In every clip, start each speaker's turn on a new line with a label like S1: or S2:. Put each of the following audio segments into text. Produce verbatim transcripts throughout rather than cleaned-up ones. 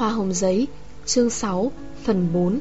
S1: Hoa hồng giấy, chương sáu, phần bốn.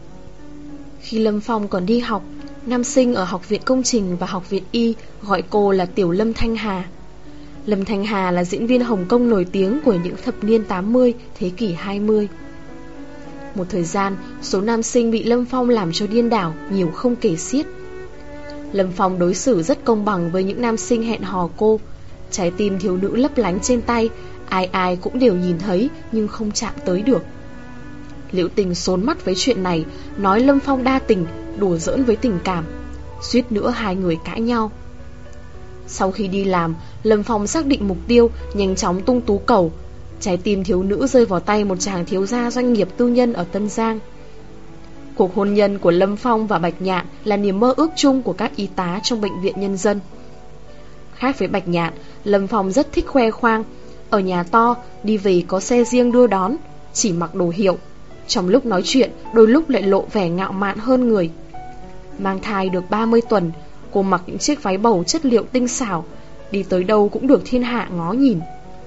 S1: Khi Lâm Phong còn đi học, nam sinh ở Học viện Công trình và Học viện Y gọi cô là Tiểu Lâm Thanh Hà. Lâm Thanh Hà là diễn viên Hồng Kông nổi tiếng của những thập niên tám mươi, thế kỷ hai mươi. Một thời gian, số nam sinh bị Lâm Phong làm cho điên đảo nhiều không kể xiết. Lâm Phong đối xử rất công bằng với những nam sinh hẹn hò cô. Trái tim thiếu nữ lấp lánh trên tay, ai ai cũng đều nhìn thấy nhưng không chạm tới được. Liễu Tình xốn mắt với chuyện này, nói Lâm Phong đa tình, đùa giỡn với tình cảm. Suýt nữa hai người cãi nhau. Sau khi đi làm, Lâm Phong xác định mục tiêu, nhanh chóng tung tú cầu. Trái tim thiếu nữ rơi vào tay một chàng thiếu gia doanh nghiệp tư nhân ở Tân Giang. Cuộc hôn nhân của Lâm Phong và Bạch Nhạn là niềm mơ ước chung của các y tá trong bệnh viện nhân dân. Khác với Bạch Nhạn, Lâm Phong rất thích khoe khoang. Ở nhà to, đi về có xe riêng đưa đón, chỉ mặc đồ hiệu. Trong lúc nói chuyện, đôi lúc lại lộ vẻ ngạo mạn hơn người. Mang thai được ba mươi tuần, cô mặc những chiếc váy bầu chất liệu tinh xảo, đi tới đâu cũng được thiên hạ ngó nhìn.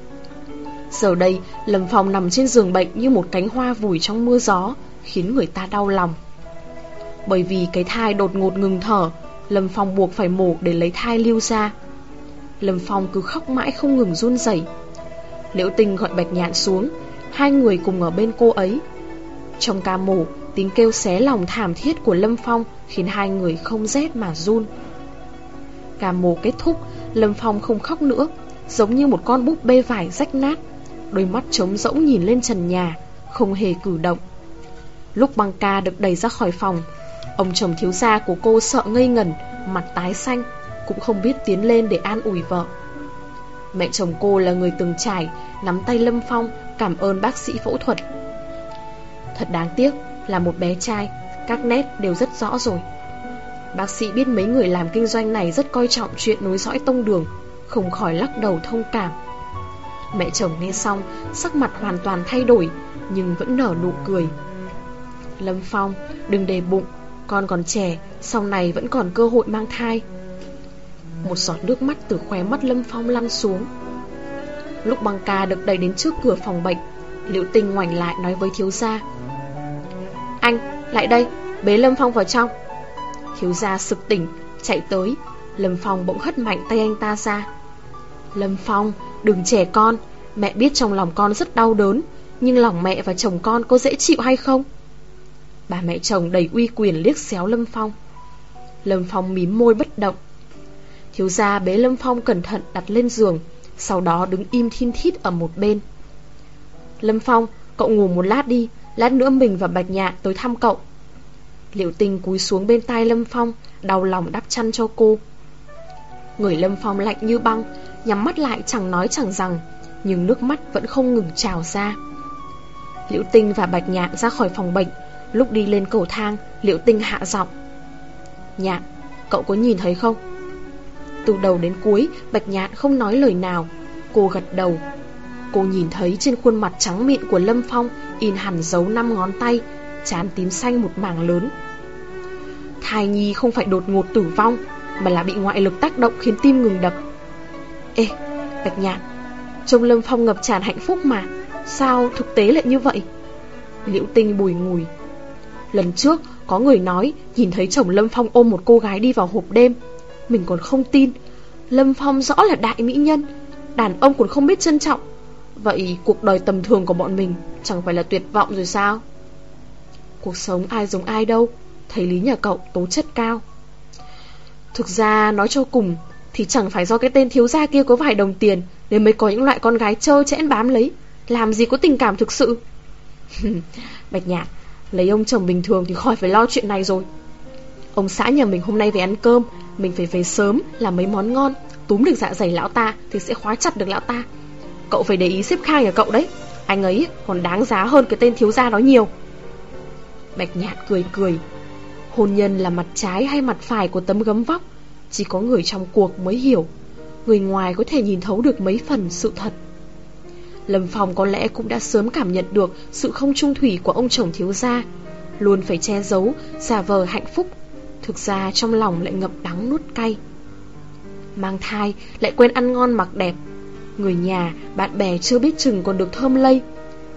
S1: Giờ đây, Lâm Phong nằm trên giường bệnh như một cánh hoa vùi trong mưa gió, khiến người ta đau lòng. Bởi vì cái thai đột ngột ngừng thở, Lâm Phong buộc phải mổ để lấy thai lưu ra. Lâm Phong cứ khóc mãi không ngừng run rẩy. Liễu Tình gọi Bạch Nhạn xuống, hai người cùng ở bên cô ấy. Trong ca mổ, tiếng kêu xé lòng thảm thiết của Lâm Phong khiến hai người không rét mà run. Ca mổ kết thúc, Lâm Phong không khóc nữa, giống như một con búp bê vải rách nát, đôi mắt trống rỗng nhìn lên trần nhà, không hề cử động. Lúc băng ca được đẩy ra khỏi phòng, ông chồng thiếu gia của cô sợ ngây ngẩn, mặt tái xanh, cũng không biết tiến lên để an ủi vợ. Mẹ chồng cô là người từng trải, nắm tay Lâm Phong cảm ơn bác sĩ phẫu thuật. Thật đáng tiếc là một bé trai, các nét đều rất rõ rồi. Bác sĩ biết mấy người làm kinh doanh này rất coi trọng chuyện nối dõi tông đường, không khỏi lắc đầu thông cảm. Mẹ chồng nghe xong, sắc mặt hoàn toàn thay đổi, nhưng vẫn nở nụ cười. Lâm Phong, đừng để bụng, con còn trẻ, sau này vẫn còn cơ hội mang thai. Một giọt nước mắt từ khóe mắt Lâm Phong lăn xuống. Lúc băng ca được đẩy đến trước cửa phòng bệnh, Liễu Tình ngoảnh lại nói với thiếu gia: Anh, lại đây, bế Lâm Phong vào trong. Thiếu gia sực tỉnh, chạy tới. Lâm Phong bỗng hất mạnh tay anh ta ra. Lâm Phong, đừng trẻ con, mẹ biết trong lòng con rất đau đớn, nhưng lòng mẹ và chồng con có dễ chịu hay không? Bà mẹ chồng đầy uy quyền liếc xéo Lâm Phong. Lâm Phong mím môi bất động. Thiếu gia bế Lâm Phong cẩn thận đặt lên giường, sau đó đứng im thin thít ở một bên. Lâm Phong, cậu ngủ một lát đi, lát nữa mình và Bạch Nhạn tới thăm cậu. Liễu Tình cúi xuống bên tai Lâm Phong, đau lòng đắp chăn cho cô. Người Lâm Phong lạnh như băng, nhắm mắt lại chẳng nói chẳng rằng, nhưng nước mắt vẫn không ngừng trào ra. Liễu Tình và Bạch Nhạn ra khỏi phòng bệnh. Lúc đi lên cầu thang, Liễu Tình hạ giọng: Nhạn, cậu có nhìn thấy không? Từ đầu đến cuối, Bạch Nhạn không nói lời nào. Cô gật đầu. Cô nhìn thấy trên khuôn mặt trắng mịn của Lâm Phong in hẳn dấu năm ngón tay, trán tím xanh một mảng lớn. Thai nhi không phải đột ngột tử vong, mà là bị ngoại lực tác động khiến tim ngừng đập. Ê, Bạch Nhạn, trông Lâm Phong ngập tràn hạnh phúc mà, sao thực tế lại như vậy? Liễu Tình bùi ngùi. Lần trước có người nói nhìn thấy chồng Lâm Phong ôm một cô gái đi vào hộp đêm. Mình còn không tin. Lâm Phong rõ là đại mỹ nhân, đàn ông còn không biết trân trọng. Vậy cuộc đời tầm thường của bọn mình chẳng phải là tuyệt vọng rồi sao? Cuộc sống ai giống ai đâu. Thầy Lý nhà cậu tố chất cao. Thực ra nói cho cùng thì chẳng phải do cái tên thiếu gia kia có vài đồng tiền nên mới có những loại con gái trơ trẽn bám lấy. Làm gì có tình cảm thực sự. Bạch Nhạn, lấy ông chồng bình thường thì khỏi phải lo chuyện này rồi. Ông xã nhà mình hôm nay về ăn cơm, mình phải về sớm làm mấy món ngon, túm được dạ dày lão ta thì sẽ khóa chặt được lão ta. Cậu phải để ý xếp Khang nhà cậu đấy, anh ấy còn đáng giá hơn cái tên thiếu gia đó nhiều. Bạch Nhạn cười cười. Hôn nhân là mặt trái hay mặt phải của tấm gấm vóc, chỉ có người trong cuộc mới hiểu. Người ngoài có thể nhìn thấu được mấy phần sự thật. Lâm Phong có lẽ cũng đã sớm cảm nhận được sự không chung thủy của ông chồng thiếu gia, luôn phải che giấu, giả vờ hạnh phúc, thực ra trong lòng lại ngậm đắng nuốt cay. Mang thai lại quên ăn ngon mặc đẹp, người nhà, bạn bè chưa biết chừng còn được thơm lây.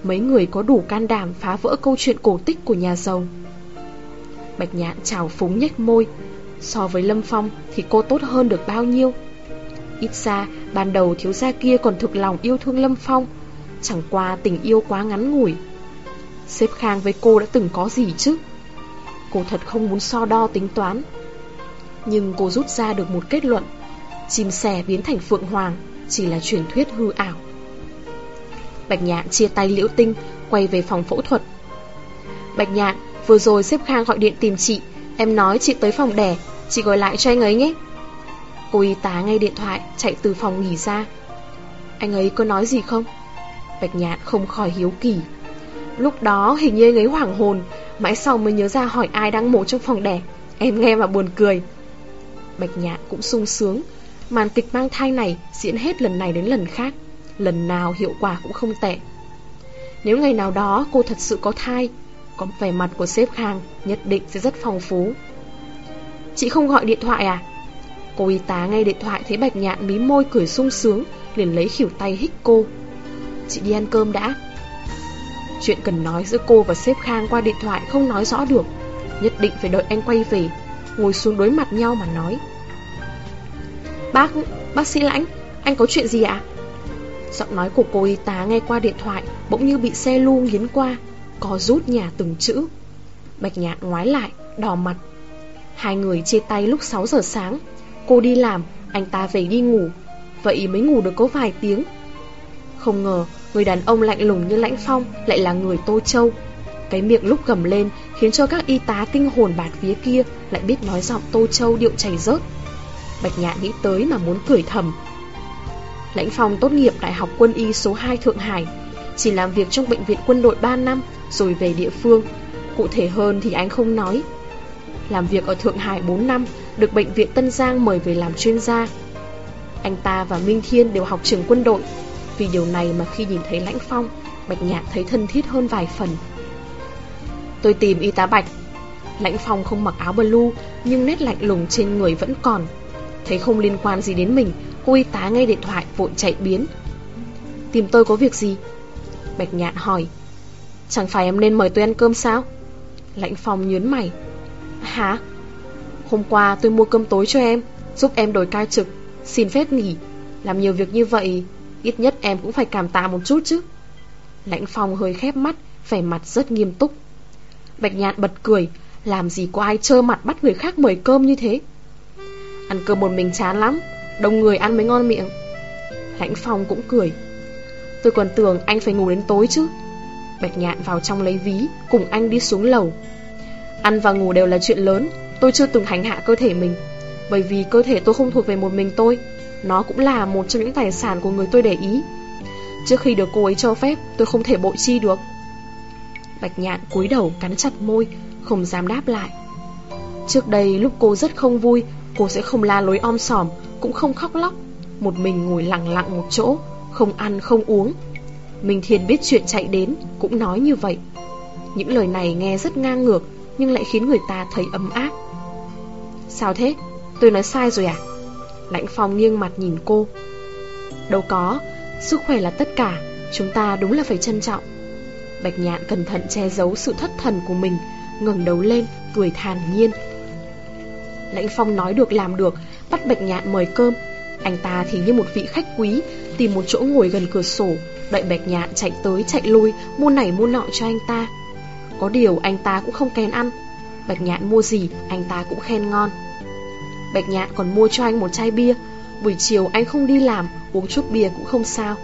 S1: mấy người có đủ can đảm phá vỡ câu chuyện cổ tích của nhà giàu. Bạch Nhạn trào phúng nhếch môi. So với Lâm Phong thì cô tốt hơn được bao nhiêu? Ít ra ban đầu thiếu gia kia còn thực lòng yêu thương Lâm Phong. Chẳng qua tình yêu quá ngắn ngủi. Sếp Khang với cô đã từng có gì chứ? Cô thật không muốn so đo tính toán. Nhưng cô rút ra được một kết luận: chim sẻ biến thành phượng hoàng chỉ là truyền thuyết hư ảo. Bạch Nhạn chia tay Liễu Tinh, quay về phòng phẫu thuật. Bạch Nhạn, vừa rồi sếp Khang gọi điện tìm chị. Em nói chị tới phòng đẻ, chị gọi lại cho anh ấy nhé. Cô y tá nghe điện thoại chạy từ phòng nghỉ ra. Anh ấy có nói gì không? Bạch Nhạn không khỏi hiếu kỳ. Lúc đó hình như anh ấy hoảng hồn, mãi sau mới nhớ ra hỏi ai đang mổ trong phòng đẻ. Em nghe mà buồn cười. Bạch Nhạn cũng sung sướng. Màn kịch mang thai này diễn hết lần này đến lần khác, lần nào hiệu quả cũng không tệ. Nếu ngày nào đó cô thật sự có thai, có vẻ mặt của sếp Khang nhất định sẽ rất phong phú. Chị không gọi điện thoại à? Cô y tá nghe điện thoại thấy Bạch Nhạn mí môi cười sung sướng, liền lấy khuỷu tay hích cô. Chị đi ăn cơm đã. Chuyện cần nói giữa cô và sếp Khang qua điện thoại không nói rõ được, nhất định phải đợi anh quay về, ngồi xuống đối mặt nhau mà nói. Bác, bác sĩ Lãnh, anh có chuyện gì ạ? Giọng nói của cô y tá nghe qua điện thoại bỗng như bị xe lu nghiến qua, có rút nhả từng chữ. Bạch Nhạn ngoái lại, đỏ mặt. Hai người chia tay lúc sáu giờ sáng. Cô đi làm, anh ta về đi ngủ. Vậy mới ngủ được có vài tiếng. Không ngờ người đàn ông lạnh lùng như Lãnh Phong lại là người Tô Châu. Cái miệng lúc gầm lên khiến cho các y tá kinh hồn bạt vía kia lại biết nói giọng Tô Châu điệu chảy rớt. Bạch Nhạn nghĩ tới mà muốn cười thầm. Lãnh Phong tốt nghiệp Đại học Quân y số hai Thượng Hải, chỉ làm việc trong bệnh viện quân đội ba năm rồi về địa phương. Cụ thể hơn thì anh không nói. Làm việc ở Thượng Hải bốn năm, được bệnh viện Tân Giang mời về làm chuyên gia. Anh ta và Minh Thiên đều học trường quân đội. Vì điều này mà khi nhìn thấy Lãnh Phong, Bạch Nhạn thấy thân thiết hơn vài phần. Tôi tìm y tá Bạch. Lãnh Phong không mặc áo blue, nhưng nét lạnh lùng trên người vẫn còn. Thấy không liên quan gì đến mình, cô y tá nghe điện thoại vội chạy biến. Tìm tôi có việc gì? Bạch Nhạn hỏi. Chẳng phải em nên mời tôi ăn cơm sao? Lãnh Phong nhướng mày. Hả? Hôm qua tôi mua cơm tối cho em, giúp em đổi ca trực, xin phép nghỉ. Làm nhiều việc như vậy, ít nhất em cũng phải cảm tạ một chút chứ. Lãnh Phong hơi khép mắt, vẻ mặt rất nghiêm túc. Bạch Nhạn bật cười. Làm gì có ai trơ mặt bắt người khác mời cơm như thế. Ăn cơm một mình chán lắm, đông người ăn mới ngon miệng. Lãnh Phong cũng cười. Tôi còn tưởng anh phải ngủ đến tối chứ. Bạch Nhạn vào trong lấy ví, cùng anh đi xuống lầu. Ăn và ngủ đều là chuyện lớn. Tôi chưa từng hành hạ cơ thể mình, bởi vì cơ thể tôi không thuộc về một mình tôi. Nó cũng là một trong những tài sản của người tôi để ý. Trước khi được cô ấy cho phép, tôi không thể bội chi được. Bạch Nhạn cúi đầu cắn chặt môi, không dám đáp lại. Trước đây lúc cô rất không vui, cô sẽ không la lối om sòm, cũng không khóc lóc, một mình ngồi lặng lặng một chỗ, không ăn không uống. Minh Thiên biết chuyện chạy đến, cũng nói như vậy. Những lời này nghe rất ngang ngược, nhưng lại khiến người ta thấy ấm áp. Sao thế? Tôi nói sai rồi à? Lãnh Phong nghiêng mặt nhìn cô. Đâu có, sức khỏe là tất cả, chúng ta đúng là phải trân trọng. Bạch Nhạn cẩn thận che giấu sự thất thần của mình, ngẩng đầu lên, cười thản nhiên. Lãnh Phong nói được làm được, bắt Bạch Nhạn mời cơm. Anh ta thì như một vị khách quý, tìm một chỗ ngồi gần cửa sổ, đợi Bạch Nhạn chạy tới chạy lui, mua nảy mua nọ cho anh ta. Có điều anh ta cũng không kén ăn. Bạch Nhạn mua gì anh ta cũng khen ngon. Bạch Nhạn còn mua cho anh một chai bia. Buổi chiều anh không đi làm, uống chút bia cũng không sao.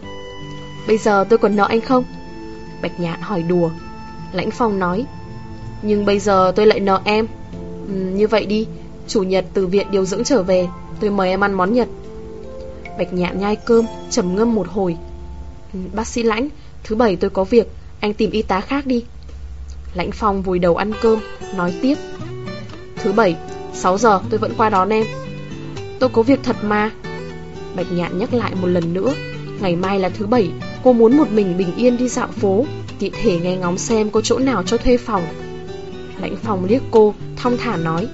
S1: Bây giờ tôi còn nợ anh không? Bạch Nhạn hỏi đùa. Lãnh Phong nói. Nhưng bây giờ tôi lại nợ em. ừ, Như vậy đi, chủ nhật từ viện điều dưỡng trở về, tôi mời em ăn món Nhật. Bạch Nhạn nhai cơm, trầm ngâm một hồi. ừ, Bác sĩ Lãnh, thứ bảy tôi có việc, anh tìm y tá khác đi. Lãnh Phong vùi đầu ăn cơm, nói tiếp. Thứ bảy, sáu giờ tôi vẫn qua đón em. Tôi có việc thật mà. Bạch Nhạn nhắc lại một lần nữa. Ngày mai là thứ bảy, cô muốn một mình bình yên đi dạo phố, tiện thể nghe ngóng xem có chỗ nào cho thuê phòng. Lãnh Phong liếc cô, thong thả nói.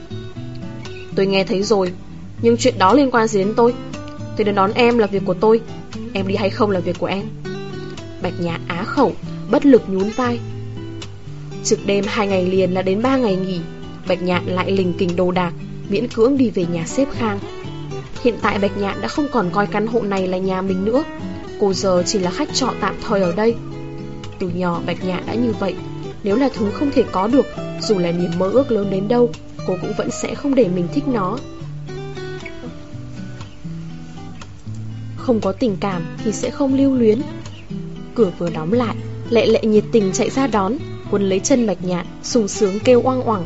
S1: Tôi nghe thấy rồi, nhưng chuyện đó liên quan gì đến tôi? Tôi đến đón em là việc của tôi, em đi hay không là việc của em. Bạch Nhạn á khẩu, bất lực nhún vai. Trực đêm hai ngày liền là đến ba ngày nghỉ, Bạch Nhạn lại lình kình đồ đạc, miễn cưỡng đi về nhà xếp Khang. Hiện tại Bạch Nhạn đã không còn coi căn hộ này là nhà mình nữa, cô giờ chỉ là khách trọ tạm thời ở đây. Từ nhỏ Bạch Nhạn đã như vậy, nếu là thứ không thể có được, dù là niềm mơ ước lớn đến đâu, cô cũng vẫn sẽ không để mình thích nó. Không có tình cảm thì sẽ không lưu luyến. Cửa vừa đóng lại, Lệ Lệ nhiệt tình chạy ra đón, quấn lấy chân Bạch Nhạn, sung sướng kêu oang oảng.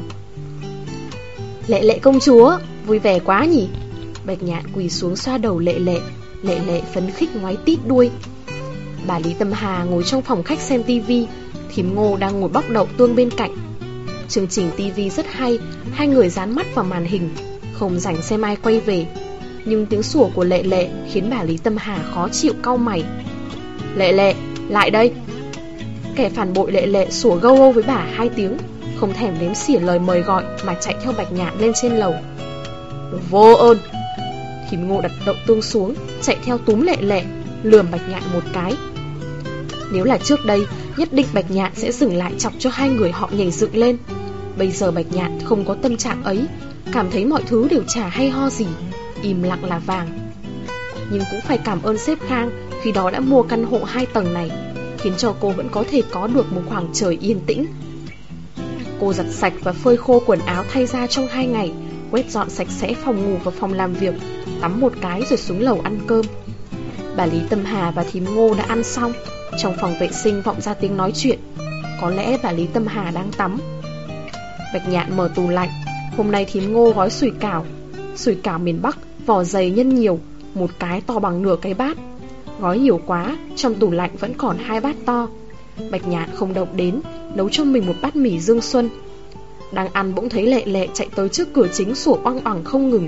S1: Lệ Lệ công chúa, vui vẻ quá nhỉ. Bạch Nhạn quỳ xuống xoa đầu Lệ Lệ. Lệ Lệ phấn khích ngoái tít đuôi. Bà Lý Tâm Hà ngồi trong phòng khách xem tivi, thím Ngô đang ngồi bóc đậu tương bên cạnh. Chương trình tivi rất hay, hai người dán mắt vào màn hình, không rảnh xem ai quay về. Nhưng tiếng sủa của Lệ Lệ khiến bà Lý Tâm Hà khó chịu cau mày. Lệ Lệ, lại đây. Kẻ phản bội Lệ Lệ sủa gâu gâu với bà hai tiếng, không thèm đếm xỉa lời mời gọi mà chạy theo Bạch Nhạn lên trên lầu. Vô ơn. Thím Ngô đặt đậu tương xuống, chạy theo túm Lệ Lệ, lườm Bạch Nhạn một cái. Nếu là trước đây, nhất định Bạch Nhạn sẽ dừng lại chọc cho hai người họ nhảy dựng lên. Bây giờ Bạch Nhạn không có tâm trạng ấy, cảm thấy mọi thứ đều chả hay ho gì, im lặng là vàng. Nhưng cũng phải cảm ơn sếp Khang khi đó đã mua căn hộ hai tầng này, khiến cho cô vẫn có thể có được một khoảng trời yên tĩnh. Cô giặt sạch và phơi khô quần áo thay ra trong hai ngày, quét dọn sạch sẽ phòng ngủ và phòng làm việc, tắm một cái rồi xuống lầu ăn cơm. Bà Lý Tâm Hà và thím Ngô đã ăn xong. Trong phòng vệ sinh vọng ra tiếng nói chuyện. Có lẽ bà Lý Tâm Hà đang tắm. Bạch Nhạn mở tủ lạnh. Hôm nay thím Ngô gói sủi cảo. Sủi cảo miền Bắc, vỏ dày nhân nhiều, một cái to bằng nửa cái bát. Gói nhiều quá, trong tủ lạnh vẫn còn hai bát to. Bạch Nhạn không động đến, nấu cho mình một bát mì Dương Xuân. Đang ăn bỗng thấy Lệ Lệ chạy tới trước cửa chính sủa oang oảng không ngừng.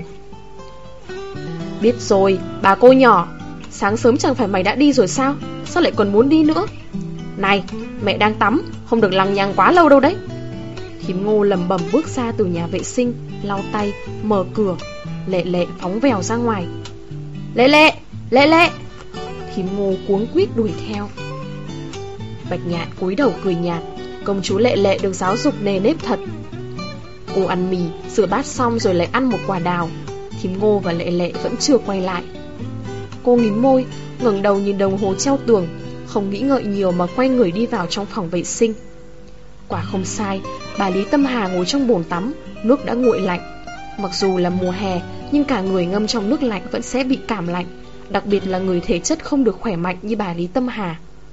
S1: Biết rồi, bà cô nhỏ, sáng sớm chẳng phải mày đã đi rồi sao? Sao lại còn muốn đi nữa? Này, mẹ đang tắm, không được lằng nhằng quá lâu đâu đấy. Thím Ngô lầm bầm bước ra từ nhà vệ sinh, lau tay, mở cửa. Lệ Lệ phóng vèo ra ngoài. Lệ Lệ, Lệ Lệ. Thím Ngô cuống quýt đuổi theo. Bạch Nhạn cúi đầu cười nhạt. Công chúa Lệ Lệ được giáo dục nề nếp thật. Cô ăn mì, rửa bát xong rồi lại ăn một quả đào. Thím Ngô và Lệ Lệ vẫn chưa quay lại. Cô mím môi, ngẩng đầu nhìn đồng hồ treo tường, không nghĩ ngợi nhiều mà quay người đi vào trong phòng vệ sinh. Quả không sai, bà Lý Tâm Hà ngồi trong bồn tắm, nước đã nguội lạnh. Mặc dù là mùa hè, nhưng cả người ngâm trong nước lạnh vẫn sẽ bị cảm lạnh, đặc biệt là người thể chất không được khỏe mạnh như bà Lý Tâm Hà.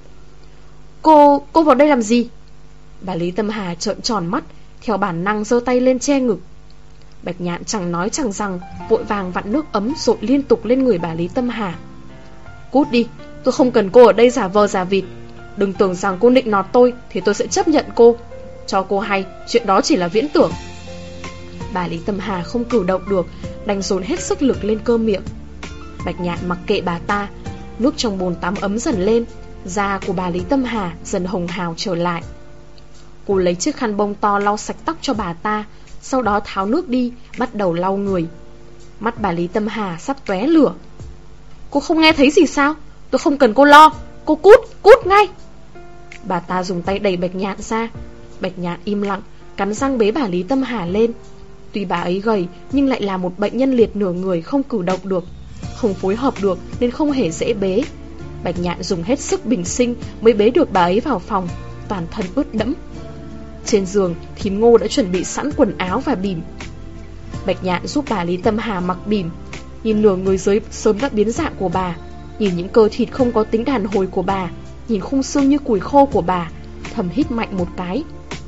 S1: Cô, cô vào đây làm gì? Bà Lý Tâm Hà trợn tròn mắt, theo bản năng giơ tay lên che ngực. Bạch Nhạn chẳng nói chẳng rằng, vội vàng vặn nước ấm dội liên tục lên người bà Lý Tâm Hà. Cút đi, tôi không cần cô ở đây giả vờ giả vịt. Đừng tưởng rằng cô nịnh nọt tôi thì tôi sẽ chấp nhận cô. Cho cô hay, chuyện đó chỉ là viễn tưởng. Bà Lý Tâm Hà không cử động được, đành dồn hết sức lực lên cơ miệng. Bạch Nhạn mặc kệ bà ta. Nước trong bồn tắm ấm dần lên, da của bà Lý Tâm Hà dần hồng hào trở lại. Cô lấy chiếc khăn bông to lau sạch tóc cho bà ta, sau đó tháo nước đi, bắt đầu lau người. Mắt bà Lý Tâm Hà sắp tóe lửa. Cô không nghe thấy gì sao? Tôi không cần cô lo. Cô cút, cút ngay. Bà ta dùng tay đẩy Bạch Nhạn ra. Bạch Nhạn im lặng, cắn răng bế bà Lý Tâm Hà lên. Tuy bà ấy gầy, nhưng lại là một bệnh nhân liệt nửa người, không cử động được, không phối hợp được nên không hề dễ bế. Bạch Nhạn dùng hết sức bình sinh mới bế được bà ấy vào phòng, toàn thân ướt đẫm. Trên giường, thím Ngô đã chuẩn bị sẵn quần áo và bỉm. Bạch Nhạn giúp bà Lý Tâm Hà mặc bỉm. Nhìn nửa người dưới sớm đã biến dạng của bà, nhìn những cơ thịt không có tính đàn hồi của bà, nhìn khung xương như củi khô của bà, thầm hít mạnh một cái.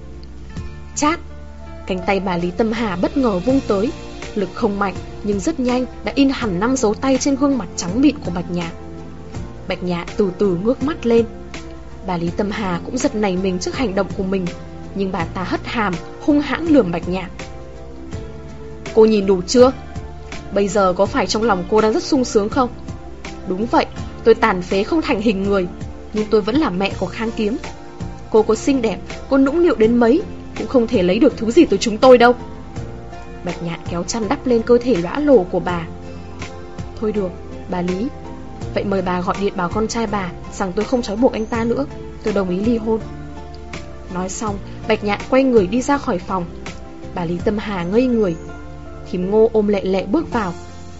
S1: Chát. Cánh tay bà Lý Tâm Hà bất ngờ vung tới, lực không mạnh nhưng rất nhanh đã in hẳn năm dấu tay trên gương mặt trắng mịn của Bạch Nhạn. Bạch Nhạn từ từ ngước mắt lên. Bà Lý Tâm Hà cũng giật nảy mình trước hành động của mình, nhưng bà ta hất hàm, hung hãn lườm Bạch Nhạn. Cô nhìn đủ chưa? Bây giờ có phải trong lòng cô đang rất sung sướng không? Đúng vậy, tôi tàn phế không thành hình người, nhưng tôi vẫn là mẹ của Khang Kiếm. Cô có xinh đẹp, cô nũng nịu đến mấy, cũng không thể lấy được thứ gì từ chúng tôi đâu. Bạch Nhạn kéo chăn đắp lên cơ thể lõa lồ của bà. Thôi được, bà Lý. Vậy mời bà gọi điện bảo con trai bà rằng tôi không trói buộc anh ta nữa, tôi đồng ý ly hôn. Nói xong, Bạch Nhạn quay người đi ra khỏi phòng. Bà Lý Tâm Hà ngây người. Thím Ngô ôm Lệ Lệ bước vào.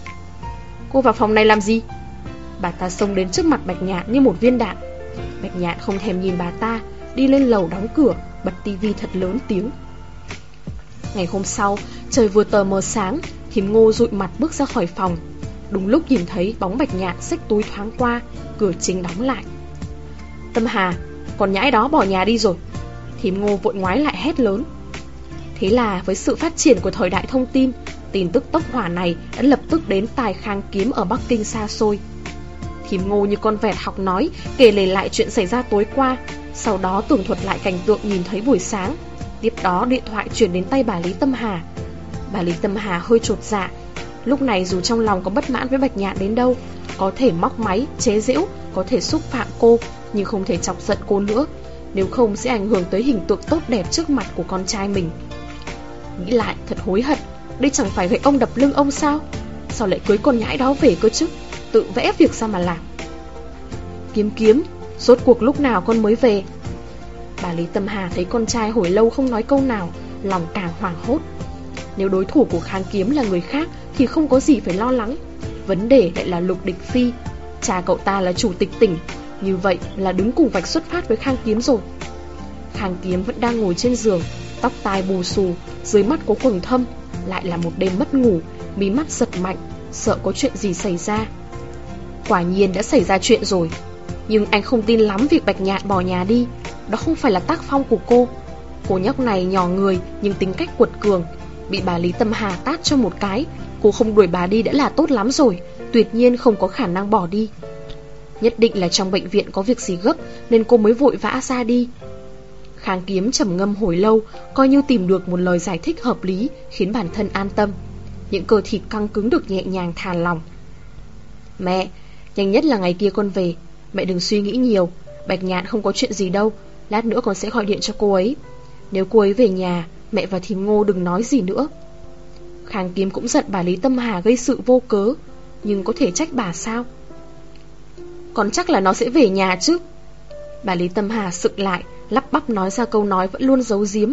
S1: Cô vào phòng này làm gì? Bà ta xông đến trước mặt Bạch Nhạn như một viên đạn. Bạch Nhạn không thèm nhìn bà ta, đi lên lầu đóng cửa, bật tivi thật lớn tiếng. Ngày hôm sau, trời vừa tờ mờ sáng, thím Ngô dụi mặt bước ra khỏi phòng. Đúng lúc nhìn thấy bóng Bạch Nhạn xách túi thoáng qua, cửa chính đóng lại. Tâm Hà, con nhãi đó bỏ nhà đi rồi. Thím Ngô vội ngoái lại hét lớn. Thế là với sự phát triển của thời đại thông tin, tin tức tốc hỏa này đã lập tức đến tai Khang Kiếm ở Bắc Kinh xa xôi. Thím Ngô như con vẹt học nói, kể lể lại chuyện xảy ra tối qua, sau đó tường thuật lại cảnh tượng nhìn thấy buổi sáng. Tiếp đó điện thoại chuyển đến tay bà Lý Tâm Hà. Bà Lý Tâm Hà hơi chột dạ. Lúc này dù trong lòng có bất mãn với Bạch Nhạn đến đâu, có thể móc máy, chế giễu, có thể xúc phạm cô, nhưng không thể chọc giận cô nữa, nếu không sẽ ảnh hưởng tới hình tượng tốt đẹp trước mặt của con trai mình. Nghĩ lại thật hối hận. Đây chẳng phải gậy ông đập lưng ông sao? Sao lại cưới con nhãi đó về cơ chứ? Tự vẽ việc ra mà làm. Kiếm Kiếm, rốt cuộc lúc nào con mới về? Bà Lý Tâm Hà thấy con trai hồi lâu không nói câu nào, lòng càng hoảng hốt. Nếu đối thủ của Khang Kiếm là người khác thì không có gì phải lo lắng. Vấn đề lại là Lục Địch Phi. Cha cậu ta là chủ tịch tỉnh, như vậy là đứng cùng vạch xuất phát với Khang Kiếm rồi. Khang Kiếm vẫn đang ngồi trên giường, tóc tai bù xù, dưới mắt có quầng thâm. Lại là một đêm mất ngủ, mí mắt giật mạnh, sợ có chuyện gì xảy ra. Quả nhiên đã xảy ra chuyện rồi. Nhưng anh không tin lắm việc Bạch Nhạn bỏ nhà đi. Đó không phải là tác phong của cô. Cô nhóc này nhỏ người nhưng tính cách quật cường. Bị bà Lý Tâm Hà tát cho một cái, cô không đuổi bà đi đã là tốt lắm rồi. Tuyệt nhiên không có khả năng bỏ đi. Nhất định là trong bệnh viện có việc gì gấp nên cô mới vội vã ra đi. Khang Kiếm trầm ngâm hồi lâu, coi như tìm được một lời giải thích hợp lý, khiến bản thân an tâm. Những cơ thịt căng cứng được nhẹ nhàng thả lỏng. Mẹ, nhanh nhất là ngày kia con về. Mẹ đừng suy nghĩ nhiều, Bạch Nhạn không có chuyện gì đâu. Lát nữa con sẽ gọi điện cho cô ấy. Nếu cô ấy về nhà, mẹ và thím Ngô đừng nói gì nữa. Khang Kiếm cũng giận bà Lý Tâm Hà gây sự vô cớ, nhưng có thể trách bà sao? Còn chắc là nó sẽ về nhà chứ. Bà Lý Tâm Hà sực lại, lắp bắp nói ra câu nói vẫn luôn giấu giếm.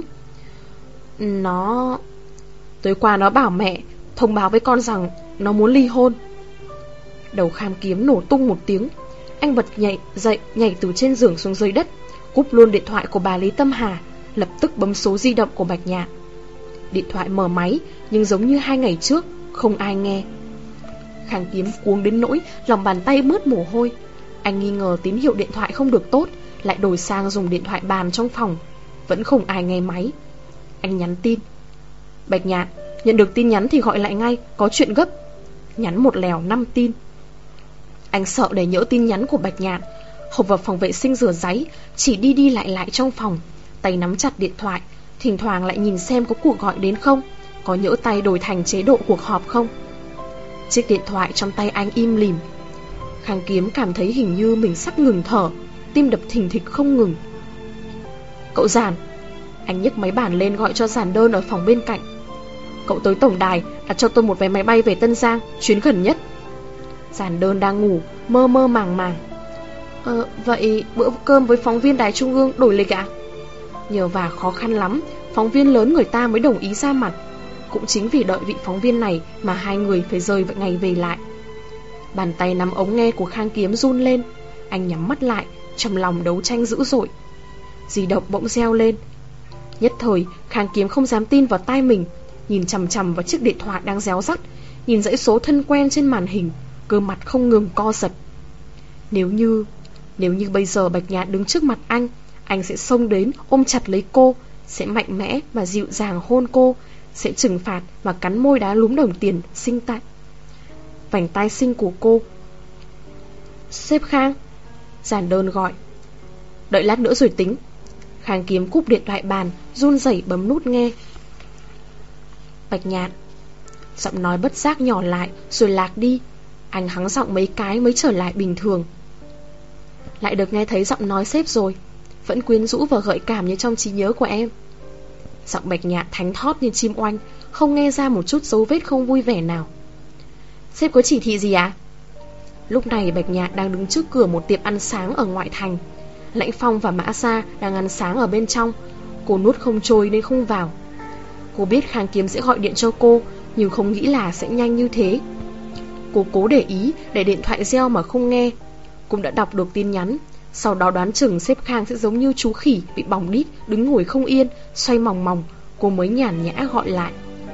S1: Nó... Tối qua nó bảo mẹ thông báo với con rằng nó muốn ly hôn. Đầu Khang Kiếm nổ tung một tiếng. Anh bật nhảy dậy, nhảy từ trên giường xuống dưới đất, cúp luôn điện thoại của bà Lý Tâm Hà, lập tức bấm số di động của Bạch Nhạn. Điện thoại mở máy, nhưng giống như hai ngày trước, không ai nghe. Khang Kiếm cuống đến nỗi lòng bàn tay mướt mồ hôi. Anh nghi ngờ tín hiệu điện thoại không được tốt, lại đổi sang dùng điện thoại bàn trong phòng. Vẫn không ai nghe máy. Anh nhắn tin. Bạch Nhạn, nhận được tin nhắn thì gọi lại ngay, có chuyện gấp. Nhắn một lèo năm tin. Anh sợ để nhỡ tin nhắn của Bạch Nhạn, hộp vào phòng vệ sinh rửa giấy, chỉ đi đi lại lại trong phòng, tay nắm chặt điện thoại, thỉnh thoảng lại nhìn xem có cuộc gọi đến không, có nhỡ tay đổi thành chế độ cuộc họp không. Chiếc điện thoại trong tay anh im lìm. Khang Kiếm cảm thấy hình như mình sắp ngừng thở, tim đập thình thịch không ngừng. Cậu Giản. Anh nhấc máy bàn lên gọi cho Giản Đơn ở phòng bên cạnh. Cậu tới tổng đài đặt cho tôi một vé máy bay về Tân Giang, chuyến gần nhất. Giản Đơn đang ngủ, mơ mơ màng màng. Ờ, vậy bữa cơm với phóng viên đài trung ương đổi lịch ạ? Nhờ vả khó khăn lắm, phóng viên lớn người ta mới đồng ý ra mặt. Cũng chính vì đợi vị phóng viên này mà hai người phải rời ngày về lại. Bàn tay nắm ống nghe của Khang Kiếm run lên. Anh nhắm mắt lại, trong lòng đấu tranh dữ dội. Di động bỗng reo lên. Nhất thời Khang Kiếm không dám tin vào tai mình, nhìn chằm chằm vào chiếc điện thoại đang réo rắt, nhìn dãy số thân quen trên màn hình, cơ mặt không ngừng co giật. Nếu như Nếu như bây giờ Bạch Nhạn đứng trước mặt anh, anh sẽ xông đến ôm chặt lấy cô, sẽ mạnh mẽ và dịu dàng hôn cô, sẽ trừng phạt và cắn môi đá lúm đồng tiền xinh tại vành tai xinh của cô. Sếp Khang. Giản Đơn gọi. Đợi lát nữa rồi tính. Khang Kiếm cúp điện thoại bàn, run rẩy bấm nút nghe. Bạch Nhạn. Giọng nói bất giác nhỏ lại rồi lạc đi. Anh hắng giọng mấy cái mới trở lại bình thường. Lại được nghe thấy giọng nói sếp rồi, vẫn quyến rũ và gợi cảm như trong trí nhớ của em. Giọng Bạch Nhạn thánh thót như chim oanh, không nghe ra một chút dấu vết không vui vẻ nào. Sếp có chỉ thị gì à? Lúc này Bạch Nhạn đang đứng trước cửa một tiệm ăn sáng ở ngoại thành. Lãnh Phong và Mã Sa đang ăn sáng ở bên trong. Cô nuốt không trôi nên không vào. Cô biết Khang Kiếm sẽ gọi điện cho cô, nhưng không nghĩ là sẽ nhanh như thế. Cô cố để ý để điện thoại reo mà không nghe. Cũng đã đọc được tin nhắn. Sau đó đoán chừng sếp Khang sẽ giống như chú khỉ bị bỏng đít, đứng ngồi không yên, xoay mòng mòng. Cô mới nhàn nhã gọi lại.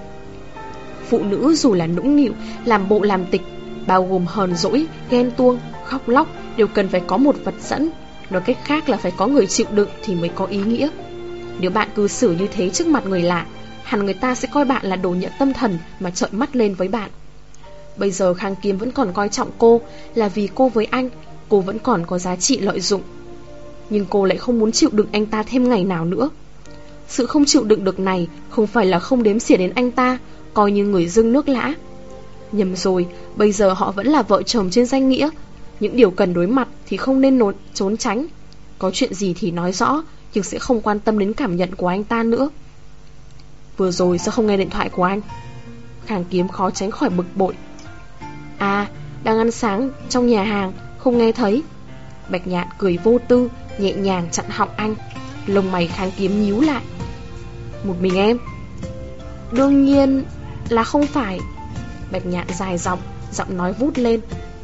S1: Phụ nữ dù là nũng nịu, làm bộ làm tịch, bao gồm hờn dỗi, ghen tuông, khóc lóc, đều cần phải có một vật dẫn. Nói cách khác là phải có người chịu đựng thì mới có ý nghĩa. Nếu bạn cư xử như thế trước mặt người lạ, hẳn người ta sẽ coi bạn là đồ nhẫn tâm thần mà trợn mắt lên với bạn. Bây giờ Khang Kiếm vẫn còn coi trọng cô, là vì cô với anh, cô vẫn còn có giá trị lợi dụng. Nhưng cô lại không muốn chịu đựng anh ta thêm ngày nào nữa. Sự không chịu đựng được này không phải là không đếm xỉa đến anh ta, coi như người dưng nước lã. Nhầm rồi, bây giờ họ vẫn là vợ chồng trên danh nghĩa. Những điều cần đối mặt thì không nên nốt, trốn tránh. Có chuyện gì thì nói rõ, nhưng sẽ không quan tâm đến cảm nhận của anh ta nữa. Vừa rồi sao không nghe điện thoại của anh? Khang Kiếm khó tránh khỏi bực bội. À, đang ăn sáng trong nhà hàng, không nghe thấy. Bạch Nhạn cười vô tư, nhẹ nhàng chặn họng anh. Lông mày Khang Kiếm nhíu lại. Một mình em? Đương nhiên là không phải. Bạch Nhạn dài giọng, giọng nói vút lên.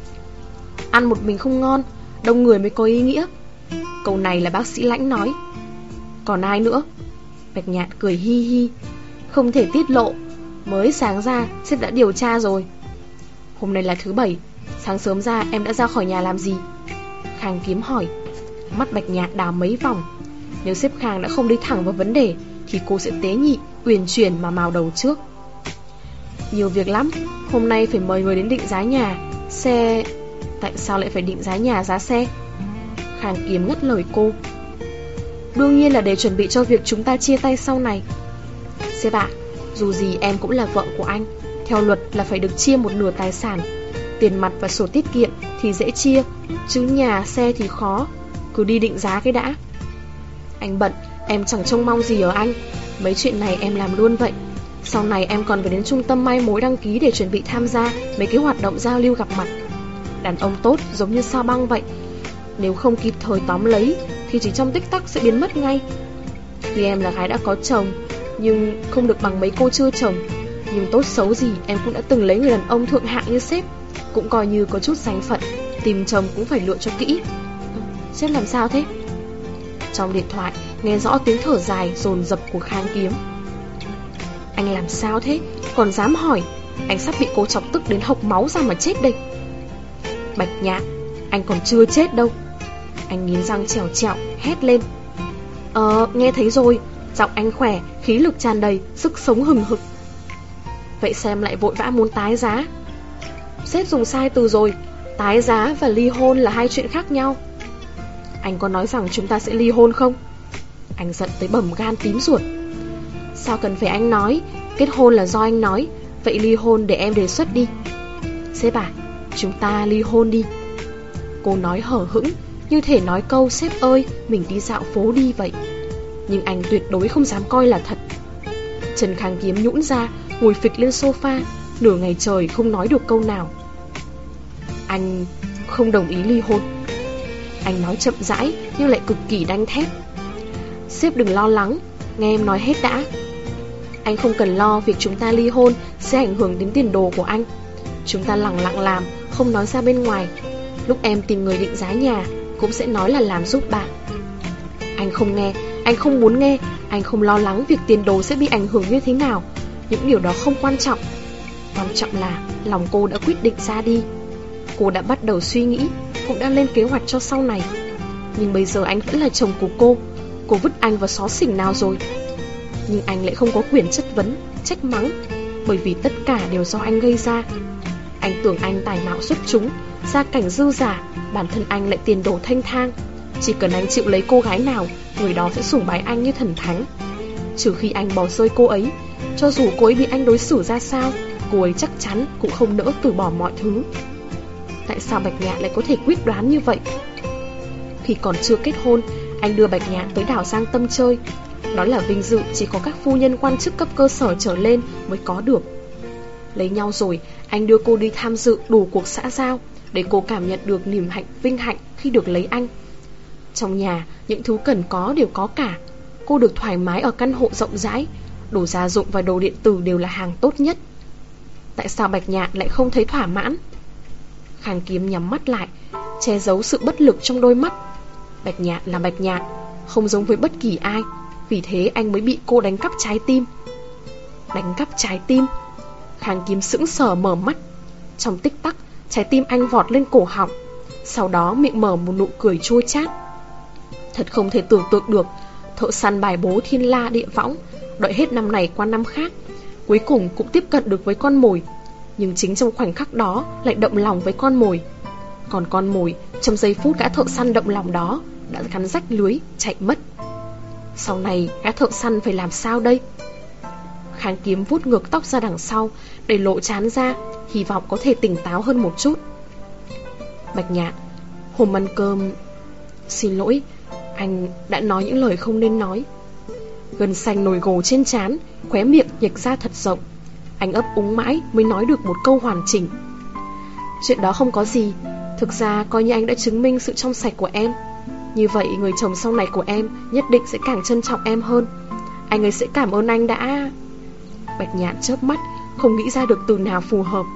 S1: Ăn một mình không ngon, đông người mới có ý nghĩa. Câu này là bác sĩ Lãnh nói. Còn ai nữa? Bạch Nhạn cười hi hi. Không thể tiết lộ, mới sáng ra sếp đã điều tra rồi. Hôm nay là thứ bảy, sáng sớm ra em đã ra khỏi nhà làm gì? Khang Kiếm hỏi. Mắt Bạch Nhạn đảo mấy vòng. Nếu sếp Khang đã không đi thẳng vào vấn đề thì cô sẽ tế nhị, uyển chuyển mà mào đầu trước. Nhiều việc lắm. Hôm nay phải mời người đến định giá nhà, xe. Tại sao lại phải định giá nhà, giá xe? Khang Kiếm ngắt lời cô. Đương nhiên là để chuẩn bị cho việc chúng ta chia tay sau này. Sếp ạ, dù gì em cũng là vợ của anh. Theo luật là phải được chia một nửa tài sản. Tiền mặt và sổ tiết kiệm thì dễ chia, chứ nhà, xe thì khó. Cứ đi định giá cái đã. Anh bận, em chẳng trông mong gì ở anh. Mấy chuyện này em làm luôn vậy. Sau này em còn phải đến trung tâm mai mối đăng ký để chuẩn bị tham gia mấy cái hoạt động giao lưu gặp mặt. Đàn ông tốt giống như sao băng vậy. Nếu không kịp thời tóm lấy thì chỉ trong tích tắc sẽ biến mất ngay. Tuy em là gái đã có chồng, nhưng không được bằng mấy cô chưa chồng. Nhưng tốt xấu gì em cũng đã từng lấy người đàn ông thượng hạng như sếp, cũng coi như có chút danh phận. Tìm chồng cũng phải lựa cho kỹ. Sếp làm sao thế? Trong điện thoại nghe rõ tiếng thở dài dồn dập của Khang Kiếm. Anh làm sao thế? Còn dám hỏi? Anh sắp bị cô chọc tức đến hộc máu ra mà chết đây. Bạch Nhạn, anh còn chưa chết đâu. Anh nghiến răng trèo trẹo, hét lên. Ờ, nghe thấy rồi. Giọng anh khỏe, khí lực tràn đầy, sức sống hừng hực. Vậy xem lại vội vã muốn tái giá. Sếp dùng sai từ rồi. Tái giá và ly hôn là hai chuyện khác nhau. Anh có nói rằng chúng ta sẽ ly hôn không? Anh giận tới bầm gan tím ruột. Sao cần phải anh nói? Kết hôn là do anh nói. Vậy ly hôn để em đề xuất đi. Sếp à, chúng ta ly hôn đi. Cô nói hở hững, như thể nói câu sếp ơi, mình đi dạo phố đi vậy. Nhưng anh tuyệt đối không dám coi là thật. Trần Khang Kiếm nhũn ra, ngồi phịch lên sofa, nửa ngày trời không nói được câu nào. Anh không đồng ý ly hôn. Anh nói chậm rãi nhưng lại cực kỳ đanh thép. Sếp đừng lo lắng, nghe em nói hết đã. Anh không cần lo việc chúng ta ly hôn sẽ ảnh hưởng đến tiền đồ của anh. Chúng ta lặng lặng làm, không nói ra bên ngoài. Lúc em tìm người định giá nhà cũng sẽ nói là làm giúp bạn. Anh không nghe, anh không muốn nghe. Anh không lo lắng việc tiền đồ sẽ bị ảnh hưởng như thế nào. Những điều đó không quan trọng. Quan trọng là lòng cô đã quyết định ra đi. Cô đã bắt đầu suy nghĩ, cũng đã lên kế hoạch cho sau này. Nhưng bây giờ anh vẫn là chồng của cô. Cô vứt anh vào xó xỉnh nào rồi? Nhưng anh lại không có quyền chất vấn, trách mắng, bởi vì tất cả đều do anh gây ra. Anh tưởng anh tài mạo xuất chúng, gia cảnh dư giả, bản thân anh lại tiền đồ thanh thang. Chỉ cần anh chịu lấy cô gái nào, người đó sẽ sủng bái anh như thần thánh. Trừ khi anh bỏ rơi cô ấy, cho dù cô ấy bị anh đối xử ra sao, cô ấy chắc chắn cũng không nỡ từ bỏ mọi thứ. Tại sao Bạch Nhạn lại có thể quyết đoán như vậy? Khi còn chưa kết hôn, anh đưa Bạch Nhạn tới đảo Giang Tâm chơi. Đó là vinh dự chỉ có các phu nhân quan chức cấp cơ sở trở lên mới có được. Lấy nhau rồi, anh đưa cô đi tham dự đủ cuộc xã giao, để cô cảm nhận được niềm hạnh vinh hạnh khi được lấy anh. Trong nhà, những thứ cần có đều có cả. Cô được thoải mái ở căn hộ rộng rãi, đồ gia dụng và đồ điện tử đều là hàng tốt nhất. Tại sao Bạch Nhạn lại không thấy thỏa mãn? Khang Kiếm nhắm mắt lại, che giấu sự bất lực trong đôi mắt. Bạch Nhạn là Bạch Nhạn, không giống với bất kỳ ai, vì thế anh mới bị cô đánh cắp trái tim. Đánh cắp trái tim? Khang Kiếm sững sờ mở mắt. Trong tích tắc, trái tim anh vọt lên cổ họng, sau đó miệng mở một nụ cười chua chát. Thật không thể tưởng tượng được, thợ săn bài bố thiên la địa võng, đợi hết năm này qua năm khác, cuối cùng cũng tiếp cận được với con mồi. Nhưng chính trong khoảnh khắc đó lại động lòng với con mồi. Còn con mồi, trong giây phút gã thợ săn động lòng đó, đã cắn rách lưới, chạy mất. Sau này gã thợ săn phải làm sao đây? Khang Kiếm vuốt ngược tóc ra đằng sau, để lộ trán ra, hy vọng có thể tỉnh táo hơn một chút. Bạch Nhạn, hôm ăn cơm... Xin lỗi, anh đã nói những lời không nên nói. Gân xanh nổi gồ trên trán, khóe miệng nhếch ra thật rộng. Anh ấp úng mãi mới nói được một câu hoàn chỉnh. Chuyện đó không có gì. Thực ra coi như anh đã chứng minh sự trong sạch của em. Như vậy người chồng sau này của em nhất định sẽ càng trân trọng em hơn. Anh ấy sẽ cảm ơn anh đã... Bạch Nhạn chớp mắt, không nghĩ ra được từ nào phù hợp.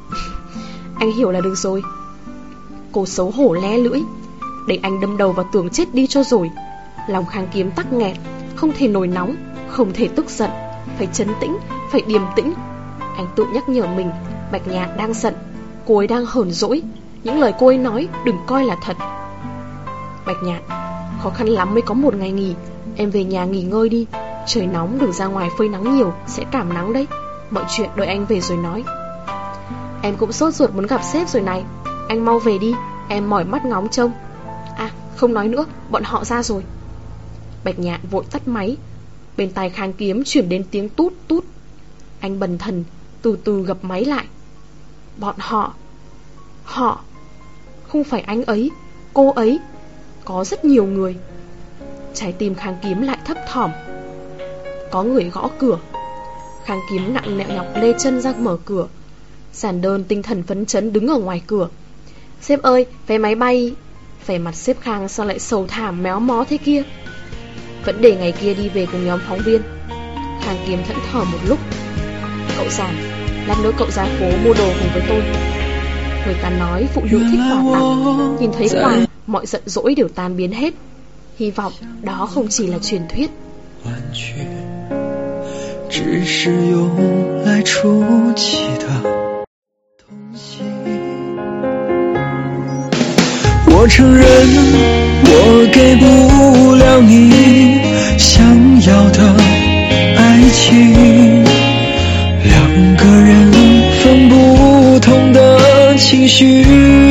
S1: Anh hiểu là được rồi. Cô xấu hổ lé lưỡi, để anh đâm đầu vào tường chết đi cho rồi. Lòng Khang Kiếm tắc nghẹt, không thể nổi nóng, không thể tức giận, phải trấn tĩnh, phải điềm tĩnh. Anh tự nhắc nhở mình, Bạch Nhạn đang giận, cô ấy đang hờn dỗi, những lời cô ấy nói đừng coi là thật. Bạch Nhạn, khó khăn lắm mới có một ngày nghỉ, em về nhà nghỉ ngơi đi. Trời nóng đừng ra ngoài phơi nắng nhiều, sẽ cảm nắng đấy. Mọi chuyện đợi anh về rồi nói. Em cũng sốt ruột muốn gặp sếp rồi này. Anh mau về đi, em mỏi mắt ngóng trông. À không nói nữa, bọn họ ra rồi. Bạch Nhạn vội tắt máy. Bên tai Khang Kiếm chuyển đến tiếng tút tút. Anh bần thần, từ từ gập máy lại. Bọn họ Họ Không phải anh ấy, cô ấy, có rất nhiều người. Trái tim Khang Kiếm lại thấp thỏm. Có người gõ cửa. Khang Kiếm nặng nẹo nhọc lê chân ra mở cửa. Giản Đơn tinh thần phấn chấn đứng ở ngoài cửa. Sếp ơi, vé máy bay. Vẻ mặt sếp Khang sao lại sầu thảm méo mó thế kia? Vẫn để ngày kia đi về cùng nhóm phóng viên. Khang Kiếm thẫn thờ một lúc. Cậu Giản, lát nữa cậu ra phố mua đồ cùng với tôi. Người ta nói phụ nữ thích quà tặng, nhìn thấy quà mọi giận dỗi đều tan biến hết. Hy vọng đó không chỉ là truyền thuyết.
S2: 只是用来出奇的东西。我承认，我给不了你想要的爱情。两个人分不同的情绪，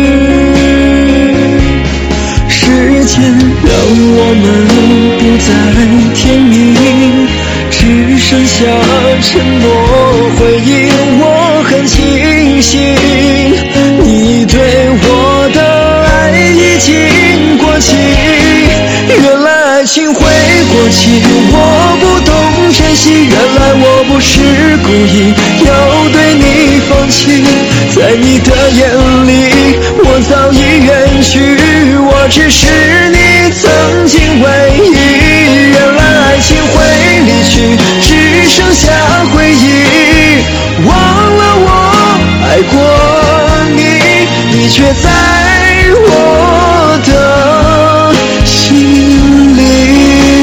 S2: 时间让我们不再甜蜜。 只剩下沉默回应，我很庆幸你对我的爱已经过期。原来爱情会过期，我不懂珍惜。原来我不是故意要对你放弃，在你的眼里我早已远去，我只是你曾经唯一。原来爱情会离去，只剩下回忆。忘了我爱过你，你却在我的心里。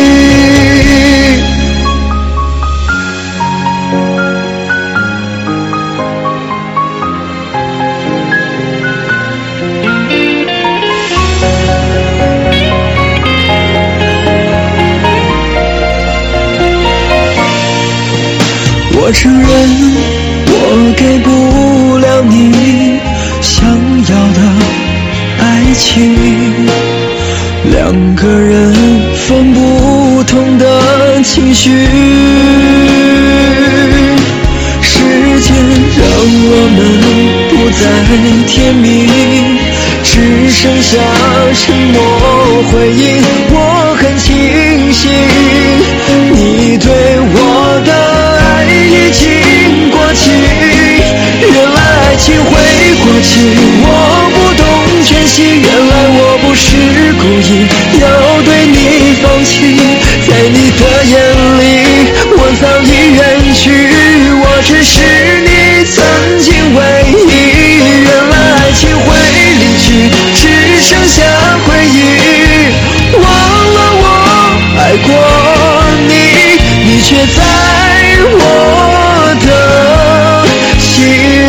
S2: 我承认，我给不了你想要的爱情。两个人分不同的情绪，时间让我们不再甜蜜，只剩下沉默回应。我很庆幸你对我的已经过期，原来爱情会过期，我不惜，原来我不是故意要对你放弃，在你的眼里我早已远去，我只是你曾经唯一，原来爱情会离去，只剩下回忆，忘了我爱过你，你却在我的心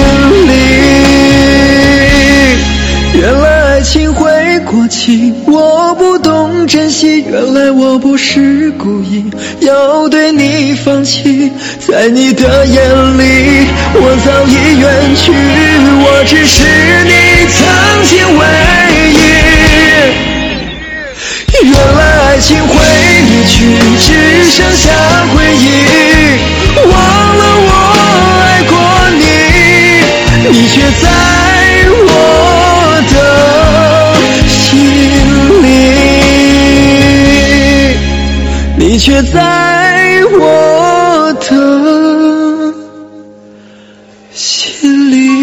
S2: 里，原来爱情会过期，我不懂珍惜，原来我不是故意要对你放弃，在你的眼里我早已远去，我只是你曾经唯一，原来爱情会离去，只剩下回忆，忘了我爱过你，你却在我的心里，你却在我的心里。